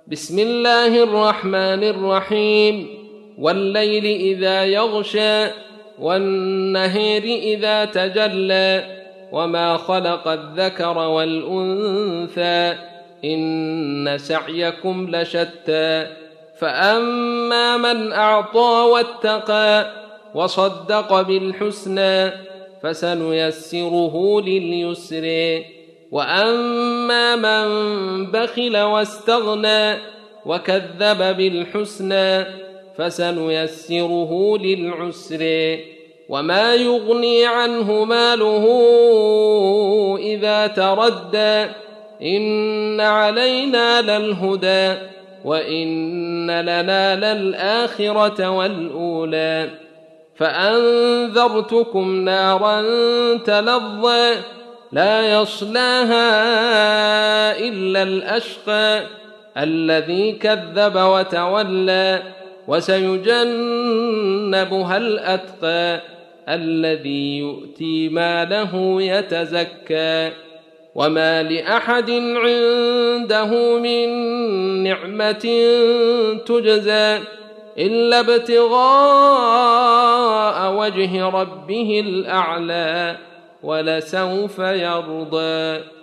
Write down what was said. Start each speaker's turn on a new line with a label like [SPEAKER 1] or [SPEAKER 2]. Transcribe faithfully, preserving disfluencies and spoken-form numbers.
[SPEAKER 1] بسم الله الرحمن الرحيم والليل إذا يغشى والنهار إذا تجلى وما خلق الذكر والأنثى إن سعيكم لشتى فأما من أعطى واتقى وصدق بالحسنى فسنيسره لليسر وأما من بخل واستغنى وكذب بالحسنى فسنيسره للعسر وما يغني عنه ماله إذا تردى إن علينا للهدى وإن لنا للآخرة والأولى فأنذرتكم نارا تلظى لا يصلاها إلا الأشقى الذي كذب وتولى وسيجنبها الأتقى الذي يؤتي ماله يتزكى وما لأحد عنده من نعمة تجزى إلا ابتغاء وجه ربه الأعلى ولسوف يرضى.